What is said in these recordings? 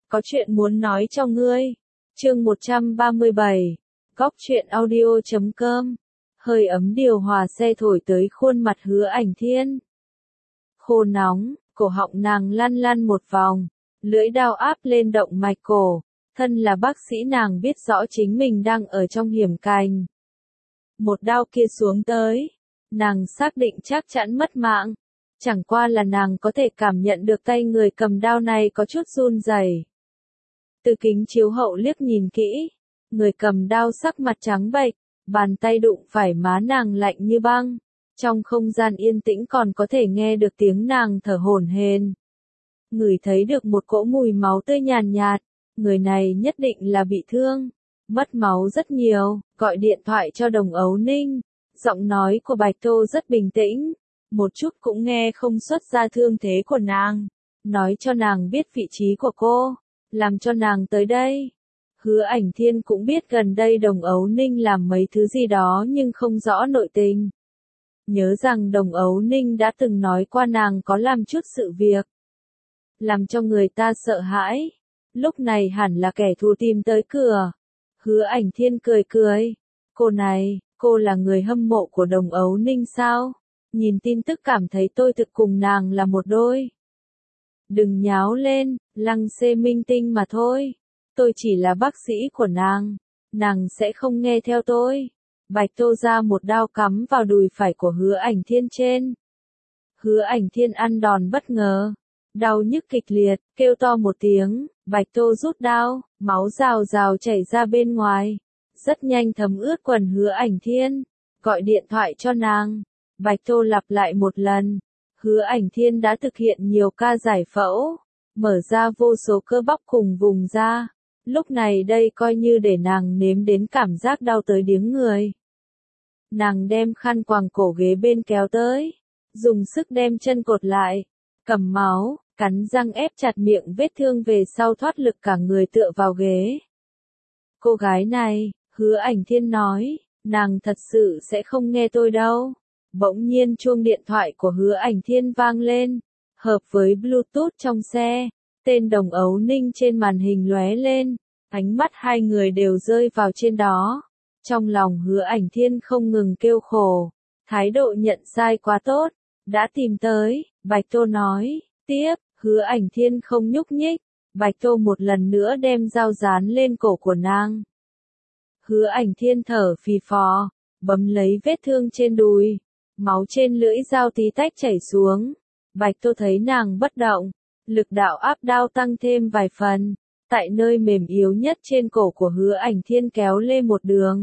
có chuyện muốn nói cho ngươi. Chương 137, Góc truyện audio.com. Hơi ấm điều hòa xe thổi tới khuôn mặt Hứa Ảnh Thiên. Khô nóng, cổ họng nàng lăn lăn một vòng, lưỡi dao áp lên động mạch cổ, thân là bác sĩ nàng biết rõ chính mình đang ở trong hiểm cảnh. Một đao kia xuống tới, nàng xác định chắc chắn mất mạng, chẳng qua là nàng có thể cảm nhận được tay người cầm đao này có chút run rẩy. Từ kính chiếu hậu liếc nhìn kỹ, người cầm đao sắc mặt trắng bệch, bàn tay đụng phải má nàng lạnh như băng, trong không gian yên tĩnh còn có thể nghe được tiếng nàng thở hổn hển. Ngửi thấy được một cỗ mùi máu tươi nhàn nhạt, người này nhất định là bị thương, mất máu rất nhiều, gọi điện thoại cho Đồng Ấu Ninh. Giọng nói của Bạch Tô rất bình tĩnh, một chút cũng nghe không xuất ra thương thế của nàng, nói cho nàng biết vị trí của cô, làm cho nàng tới đây. Hứa Ảnh Thiên cũng biết gần đây Đồng Ấu Ninh làm mấy thứ gì đó nhưng không rõ nội tình. Nhớ rằng Đồng Ấu Ninh đã từng nói qua nàng có làm chút sự việc, làm cho người ta sợ hãi. Lúc này hẳn là kẻ thù tìm tới cửa. Hứa Ảnh Thiên cười cười. Cô này, cô là người hâm mộ của Đồng Ấu Ninh sao? Nhìn tin tức cảm thấy tôi thực cùng nàng là một đôi. Đừng nháo lên, Lăng Xê minh tinh mà thôi. Tôi chỉ là bác sĩ của nàng sẽ không nghe theo tôi. Bạch Tô ra một đao cắm vào đùi phải của Hứa Ảnh Thiên trên. Hứa Ảnh Thiên ăn đòn bất ngờ, đau nhức kịch liệt, kêu to một tiếng, Bạch Tô rút đao, máu rào rào chảy ra bên ngoài, rất nhanh thấm ướt quần Hứa Ảnh Thiên. Gọi điện thoại cho nàng. Bạch Tô lặp lại một lần. Hứa Ảnh Thiên đã thực hiện nhiều ca giải phẫu, mở ra vô số cơ bắp cùng vùng da. Lúc này đây coi như để nàng nếm đến cảm giác đau tới điếng người. Nàng đem khăn quàng cổ ghế bên kéo tới, dùng sức đem chân cột lại, cầm máu, cắn răng ép chặt miệng vết thương về sau thoát lực cả người tựa vào ghế. Cô gái này, Hứa Ảnh Thiên nói, nàng thật sự sẽ không nghe tôi đâu. Bỗng nhiên chuông điện thoại của Hứa Ảnh Thiên vang lên, hợp với Bluetooth trong xe, tên Đồng Ấu Ninh trên màn hình lóe lên, ánh mắt hai người đều rơi vào trên đó. Trong lòng Hứa Ảnh Thiên không ngừng kêu khổ, thái độ nhận sai quá tốt, đã tìm tới, Bạch Tô nói, tiếp, Hứa Ảnh Thiên không nhúc nhích, Bạch Tô một lần nữa đem dao dán lên cổ của nàng. Hứa Ảnh Thiên thở phì phò, bấm lấy vết thương trên đùi, máu trên lưỡi dao tí tách chảy xuống. Bạch Tô thấy nàng bất động, lực đạo áp đao tăng thêm vài phần, tại nơi mềm yếu nhất trên cổ của Hứa Ảnh Thiên kéo lên một đường.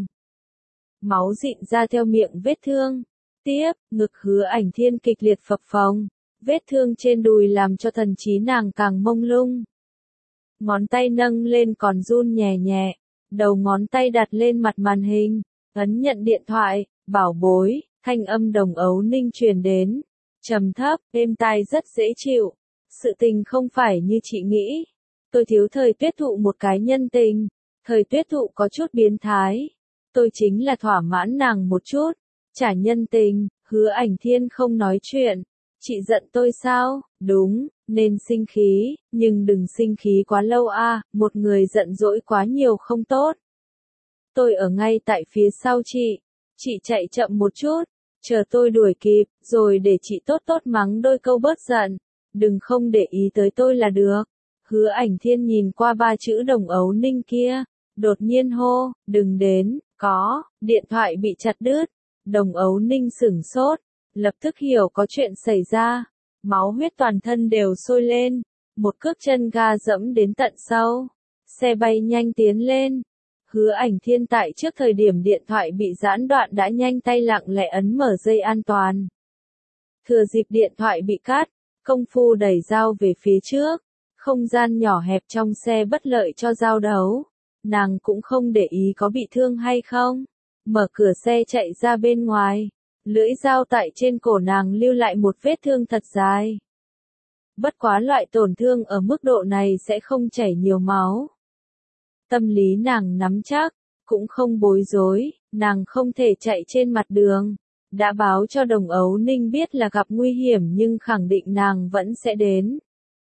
Máu rịn ra theo miệng vết thương. Tiếp, ngực Hứa Ảnh Thiên kịch liệt phập phồng, vết thương trên đùi làm cho thần trí nàng càng mông lung. Ngón tay nâng lên còn run nhẹ nhẹ, đầu ngón tay đặt lên mặt màn hình, ấn nhận điện thoại, bảo bối, thanh âm Đồng Ấu Ninh truyền đến, trầm thấp, êm tai rất dễ chịu. Sự tình không phải như chị nghĩ. Tôi thiếu Thời Tuyết Thụ một cái nhân tình. Thời Tuyết Thụ có chút biến thái. Tôi chính là thỏa mãn nàng một chút. Trả nhân tình. Hứa Ảnh Thiên không nói chuyện. Chị giận tôi sao? Đúng, nên sinh khí, nhưng đừng sinh khí quá lâu a, một người giận dỗi quá nhiều không tốt. Tôi ở ngay tại phía sau chị chạy chậm một chút, chờ tôi đuổi kịp, rồi để chị tốt tốt mắng đôi câu bớt giận, đừng không để ý tới tôi là được. Hứa Ảnh Thiên nhìn qua ba chữ Đồng Ấu Ninh kia, đột nhiên hô, đừng đến, điện thoại bị chặt đứt. Đồng Ấu Ninh sửng sốt, lập tức hiểu có chuyện xảy ra, máu huyết toàn thân đều sôi lên, một cước chân ga dẫm đến tận sau, xe bay nhanh tiến lên. Hứa Ảnh Thiên tại trước thời điểm điện thoại bị gián đoạn đã nhanh tay lặng lẽ ấn mở dây an toàn. Thừa dịp điện thoại bị cắt, công phu đẩy dao về phía trước, không gian nhỏ hẹp trong xe bất lợi cho giao đấu. Nàng cũng không để ý có bị thương hay không, mở cửa xe chạy ra bên ngoài, lưỡi dao tại trên cổ nàng lưu lại một vết thương thật dài. Bất quá loại tổn thương ở mức độ này sẽ không chảy nhiều máu. Tâm lý nàng nắm chắc, cũng không bối rối, nàng không thể chạy trên mặt đường. Đã báo cho Đồng Ấu Ninh biết là gặp nguy hiểm nhưng khẳng định nàng vẫn sẽ đến.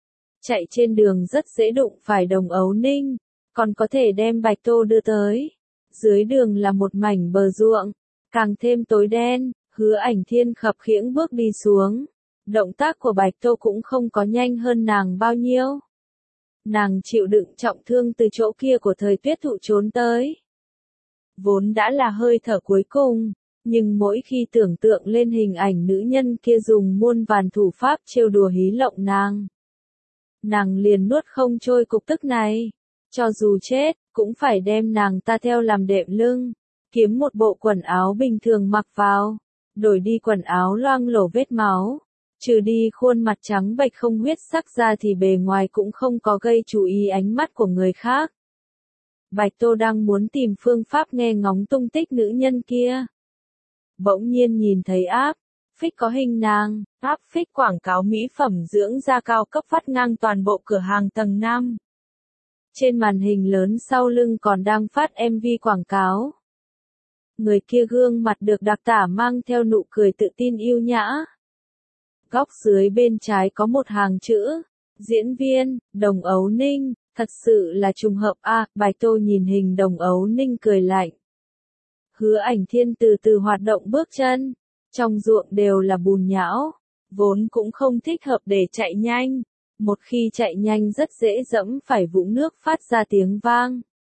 chạy trên đường rất dễ đụng phải Đồng Ấu Ninh, còn có thể đem Bạch Tô đưa tới. Dưới đường là một mảnh bờ ruộng, càng thêm tối đen, Hứa Ảnh Thiên khập khiễng bước đi xuống. Động tác của Bạch Tô cũng không có nhanh hơn nàng bao nhiêu. Nàng chịu đựng trọng thương từ chỗ kia của Thời Tuyết Thụ trốn tới. Vốn đã là hơi thở cuối cùng, nhưng mỗi khi tưởng tượng lên hình ảnh nữ nhân kia dùng muôn vàn thủ pháp trêu đùa hí lộng nàng liền nuốt không trôi cục tức này. Cho dù chết, cũng phải đem nàng ta theo làm đệm lưng, kiếm một bộ quần áo bình thường mặc vào, đổi đi quần áo loang lổ vết máu, trừ đi khuôn mặt trắng bệch không huyết sắc ra thì bề ngoài cũng không có gây chú ý ánh mắt của người khác. Bạch Tô đang muốn tìm phương pháp nghe ngóng tung tích nữ nhân kia. Bỗng nhiên nhìn thấy áp phích có hình nàng, áp phích quảng cáo mỹ phẩm dưỡng da cao cấp phát ngang toàn bộ cửa hàng tầng 5. Trên màn hình lớn sau lưng còn đang phát MV quảng cáo. Người kia gương mặt được đặc tả mang theo nụ cười tự tin yêu nhã. Góc dưới bên trái có một hàng chữ, diễn viên, Đồng Ấu Ninh, thật sự là trùng hợp a. Bạch Tô nhìn hình Đồng Ấu Ninh cười lạnh. Hứa Ảnh Thiên từ từ hoạt động bước chân, trong ruộng đều là bùn nhão, vốn cũng không thích hợp để chạy nhanh, một khi chạy nhanh rất dễ dẫm phải vũng nước phát ra tiếng vang.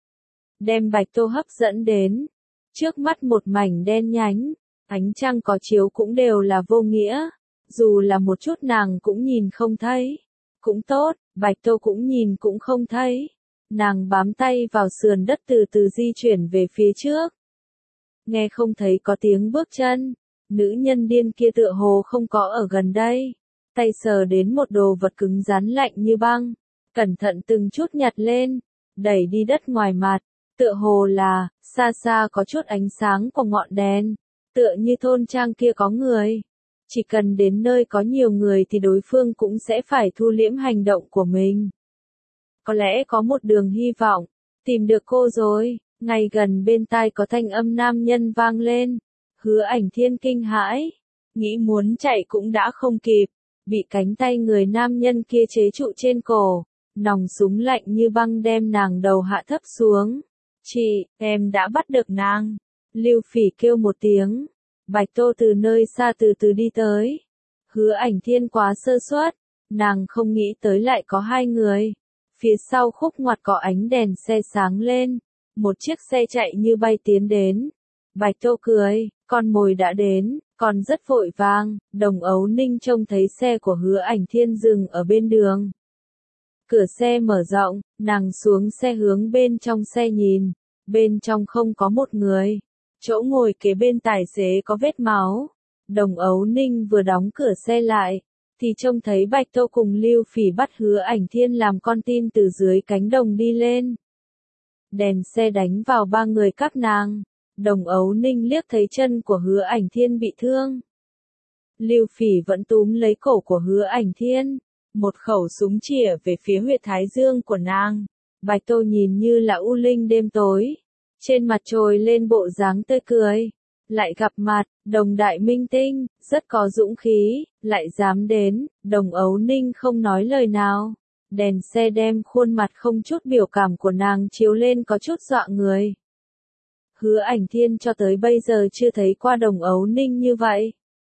Đem Bạch Tô hấp dẫn đến, trước mắt một mảnh đen nhánh, ánh trăng có chiếu cũng đều là vô nghĩa, dù là một chút nàng cũng nhìn không thấy. Cũng tốt, Bạch Tô cũng nhìn cũng không thấy. Nàng bám tay vào sườn đất từ từ di chuyển về phía trước. Nghe không thấy có tiếng bước chân, nữ nhân điên kia tựa hồ không có ở gần đây. Tay sờ đến một đồ vật cứng rắn lạnh như băng, cẩn thận từng chút nhặt lên, đẩy đi đất ngoài mặt, tựa hồ là, xa xa có chút ánh sáng của ngọn đèn, tựa như thôn trang kia có người. Chỉ cần đến nơi có nhiều người thì đối phương cũng sẽ phải thu liễm hành động của mình. Có lẽ có một đường hy vọng, tìm được cô rồi. Ngay gần bên tai có thanh âm nam nhân vang lên. Hứa Ảnh Thiên kinh hãi, nghĩ muốn chạy cũng đã không kịp, bị cánh tay người nam nhân kia chế trụ trên cổ, nòng súng lạnh như băng đem nàng đầu hạ thấp xuống. Chị, em đã bắt được nàng. Lưu Phỉ kêu một tiếng. Bạch Tô từ nơi xa từ từ đi tới. Hứa Ảnh Thiên quá sơ suất, nàng không nghĩ tới lại có hai người. Phía sau khúc ngoặt có ánh đèn xe sáng lên, một chiếc xe chạy như bay tiến đến. Bạch Tô cười, con mồi đã đến, còn rất vội vàng. Đồng Ấu Ninh trông thấy xe của Hứa Ảnh Thiên dừng ở bên đường. Cửa xe mở rộng, nàng xuống xe hướng bên trong xe nhìn, bên trong không có một người. Chỗ ngồi kế bên tài xế có vết máu. Đồng Ấu Ninh vừa đóng cửa xe lại, thì trông thấy Bạch Tô cùng Lưu Phỉ bắt Hứa Ảnh Thiên làm con tin từ dưới cánh đồng đi lên. Đèn xe đánh vào ba người các nàng. Đồng Ấu Ninh liếc thấy chân của Hứa Ảnh Thiên bị thương. Lưu Phỉ vẫn túm lấy cổ của Hứa Ảnh Thiên, một khẩu súng chĩa về phía huyệt thái dương của nàng. Bạch Tô nhìn như là u linh đêm tối, trên mặt trồi lên bộ dáng tươi cười. Lại gặp mặt, Đồng đại minh tinh, rất có dũng khí, lại dám đến. Đồng Ấu Ninh không nói lời nào. Đèn xe đem khuôn mặt không chút biểu cảm của nàng chiếu lên có chút dọa người. Hứa Ảnh Thiên cho tới bây giờ chưa thấy qua Đồng Ấu Ninh như vậy.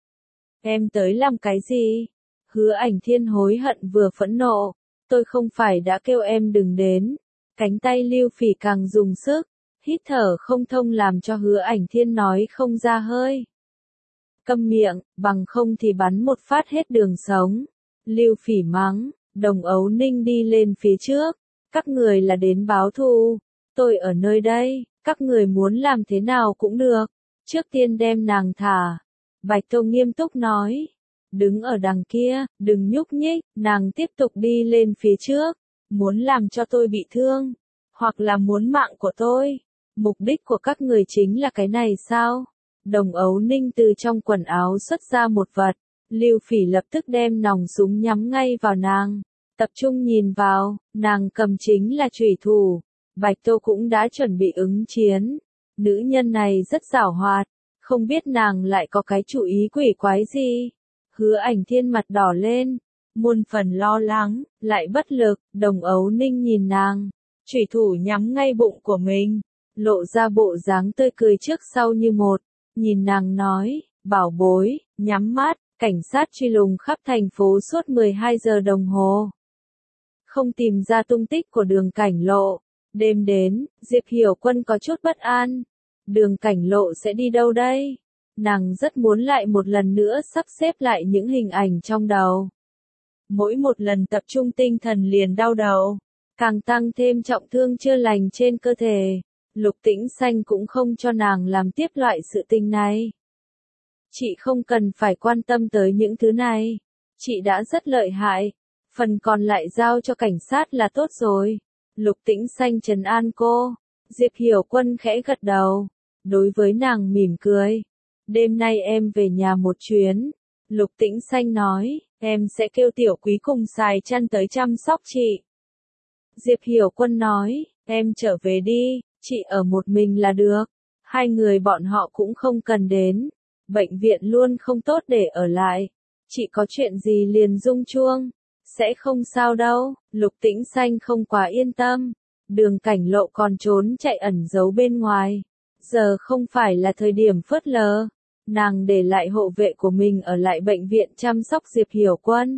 Em tới làm cái gì? Hứa Ảnh Thiên hối hận vừa phẫn nộ. Tôi không phải đã kêu em đừng đến. Cánh tay Lưu Phỉ càng dùng sức, hít thở không thông làm cho Hứa Ảnh Thiên nói không ra hơi. Câm miệng, bằng không thì bắn một phát hết đường sống. Lưu Phỉ mắng. Đồng Ấu Ninh đi lên phía trước. Các người là đến báo thù. Tôi ở nơi đây, các người muốn làm thế nào cũng được. Trước tiên đem nàng thả. Bạch Tô nghiêm túc nói. Đứng ở đằng kia, đừng nhúc nhích. Nàng tiếp tục đi lên phía trước. Muốn làm cho tôi bị thương, hoặc là muốn mạng của tôi. Mục đích của các người chính là cái này sao? Đồng Ấu Ninh từ trong quần áo xuất ra một vật. Lưu Phỉ lập tức đem nòng súng nhắm ngay vào nàng. Tập trung nhìn vào, nàng cầm chính là chủy thủ. Bạch Tô cũng đã chuẩn bị ứng chiến. Nữ nhân này rất giảo hoạt, không biết nàng lại có cái chủ ý quỷ quái gì. Hứa Ảnh Thiên mặt đỏ lên, muôn phần lo lắng, lại bất lực. Đồng Ấu Ninh nhìn nàng, chủy thủ nhắm ngay bụng của mình, lộ ra bộ dáng tươi cười trước sau như một, nhìn nàng nói, bảo bối, nhắm mắt. Cảnh sát truy lùng khắp thành phố suốt 12 giờ đồng hồ, không tìm ra tung tích của Đường Cảnh Lộ. Đêm đến, Diệp Hiểu Quân có chút bất an. Đường Cảnh Lộ sẽ đi đâu đây? Nàng rất muốn lại một lần nữa sắp xếp lại những hình ảnh trong đầu. Mỗi một lần tập trung tinh thần liền đau đầu, càng tăng thêm trọng thương chưa lành trên cơ thể. Lục Tĩnh Xanh cũng không cho nàng làm tiếp loại sự tình này. Chị không cần phải quan tâm tới những thứ này. Chị đã rất lợi hại. Phần còn lại giao cho cảnh sát là tốt rồi. Lục Tĩnh Xanh trấn an cô. Diệp Hiểu Quân khẽ gật đầu. Đối với nàng mỉm cười. Đêm nay em về nhà một chuyến. Lục Tĩnh Xanh nói, em sẽ kêu Tiểu Quý cùng xài chăn tới chăm sóc chị. Diệp Hiểu Quân nói, em trở về đi, chị ở một mình là được. Hai người bọn họ cũng không cần đến. Bệnh viện luôn không tốt để ở lại. Chị có chuyện gì liền rung chuông. Sẽ không sao đâu. Lục Tĩnh Xanh không quá yên tâm. Đường Cảnh Lộ còn trốn chạy ẩn giấu bên ngoài. Giờ không phải là thời điểm phớt lờ. Nàng để lại hộ vệ của mình ở lại bệnh viện chăm sóc Diệp Hiểu Quân.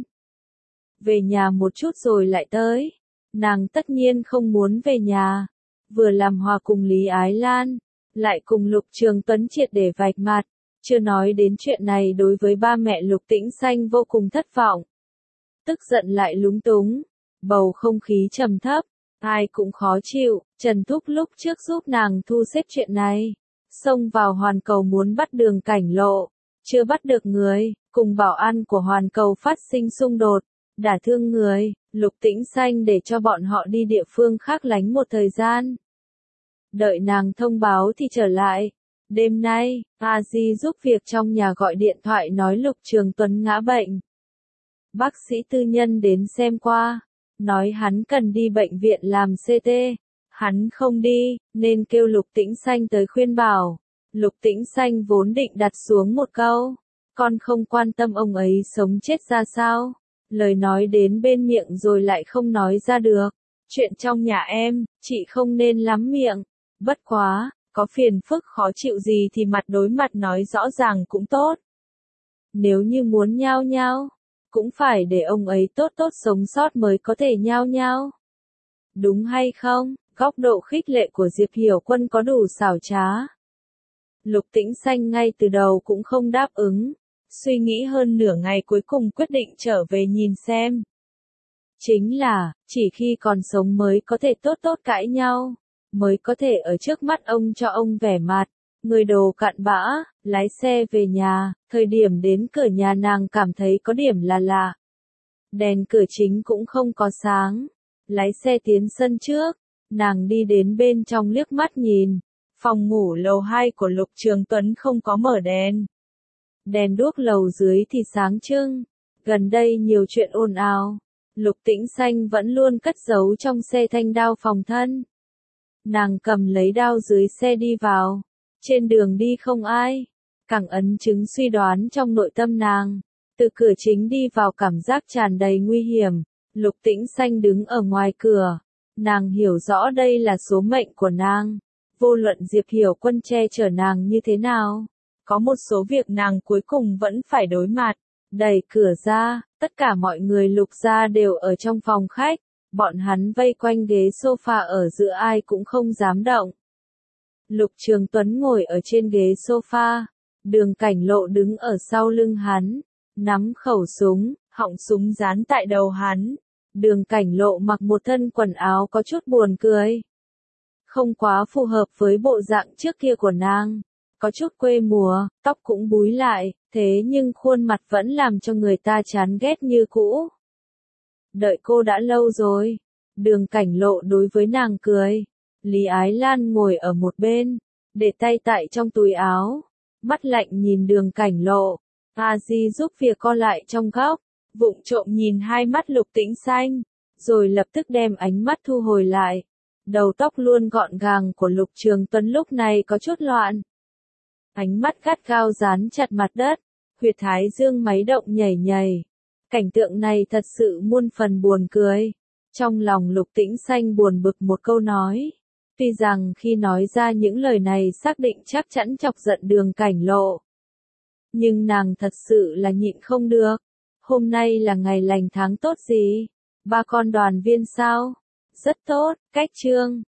Về nhà một chút rồi lại tới. Nàng tất nhiên không muốn về nhà. Vừa làm hòa cùng Lý Ái Lan, lại cùng Lục Trường Tuấn triệt để vạch mặt. Chưa nói đến chuyện này đối với ba mẹ Lục Tĩnh Xanh vô cùng thất vọng. Tức giận lại lúng túng. Bầu không khí trầm thấp. Ai cũng khó chịu. Trần Thúc lúc trước giúp nàng thu xếp chuyện này. Xông vào Hoàn Cầu muốn bắt Đường Cảnh Lộ. Chưa bắt được người. Cùng bảo an của Hoàn Cầu phát sinh xung đột. Đả thương người. Lục Tĩnh Xanh để cho bọn họ đi địa phương khác lánh một thời gian. Đợi nàng thông báo thì trở lại. Đêm nay, A Di giúp việc trong nhà gọi điện thoại nói Lục Trường Tuấn ngã bệnh. Bác sĩ tư nhân đến xem qua, nói hắn cần đi bệnh viện làm CT. Hắn không đi, nên kêu Lục Tĩnh Xanh tới khuyên bảo. Lục Tĩnh Xanh vốn định đặt xuống một câu, con không quan tâm ông ấy sống chết ra sao. Lời nói đến bên miệng rồi lại không nói ra được. Chuyện trong nhà em, chị không nên lắm miệng. Bất quá, có phiền phức khó chịu gì thì mặt đối mặt nói rõ ràng cũng tốt. Nếu như muốn nhao nhao, cũng phải để ông ấy tốt tốt sống sót mới có thể nhao nhao. Đúng hay không? Góc độ khích lệ của Diệp Hiểu Quân có đủ xảo trá. Lục Tĩnh Xanh ngay từ đầu cũng không đáp ứng. Suy nghĩ hơn nửa ngày cuối cùng quyết định trở về nhìn xem. Chính là, chỉ khi còn sống mới có thể tốt tốt cãi nhau. Mới có thể ở trước mắt ông cho ông vẻ mặt. Người đồ cặn bã, lái xe về nhà. Thời điểm đến cửa nhà nàng cảm thấy có điểm là lạ. Đèn cửa chính cũng không có sáng. Lái xe tiến sân trước. Nàng đi đến bên trong liếc mắt nhìn. Phòng ngủ lầu 2 của Lục Trường Tuấn không có mở đèn. Đèn đuốc lầu dưới thì sáng trưng. Gần đây nhiều chuyện ồn ào. Lục Tĩnh Xanh vẫn luôn cất giấu trong xe thanh đao phòng thân. Nàng cầm lấy đao dưới xe đi vào. Trên đường đi không ai. Càng ấn chứng suy đoán trong nội tâm nàng. Từ cửa chính đi vào cảm giác tràn đầy nguy hiểm. Lục Tĩnh Xanh đứng ở ngoài cửa. Nàng hiểu rõ đây là số mệnh của nàng. Vô luận Diệp Hiểu Quân che chở nàng như thế nào. Có một số việc nàng cuối cùng vẫn phải đối mặt. Đẩy cửa ra, tất cả mọi người Lục gia đều ở trong phòng khách. Bọn hắn vây quanh ghế sofa ở giữa ai cũng không dám động. Lục Trường Tuấn ngồi ở trên ghế sofa. Đường Cảnh Lộ đứng ở sau lưng hắn. Nắm khẩu súng, họng súng dán tại đầu hắn. Đường Cảnh Lộ mặc một thân quần áo có chút buồn cười. Không quá phù hợp với bộ dạng trước kia của nàng. Có chút quê mùa, tóc cũng búi lại, thế nhưng khuôn mặt vẫn làm cho người ta chán ghét như cũ. Đợi cô đã lâu rồi. Đường Cảnh Lộ đối với nàng cười. Lý Ái Lan ngồi ở một bên, để tay tại trong túi áo. Mắt lạnh nhìn Đường Cảnh Lộ. A Di giúp việc co lại trong góc, vụng trộm nhìn hai mắt Lục Tĩnh Xanh, rồi lập tức đem ánh mắt thu hồi lại. Đầu tóc luôn gọn gàng của Lục Trường Tuấn lúc này có chút loạn. Ánh mắt gắt gao dán chặt mặt đất, huyệt thái dương máy động nhảy nhảy. Cảnh tượng này thật sự muôn phần buồn cười. Trong lòng Lục Tĩnh Xanh buồn bực một câu nói. Tuy rằng khi nói ra những lời này xác định chắc chắn chọc giận Đường Cảnh Lộ. Nhưng nàng thật sự là nhịn không được. Hôm nay là ngày lành tháng tốt gì? Ba con đoàn viên sao? Rất tốt, cách chương.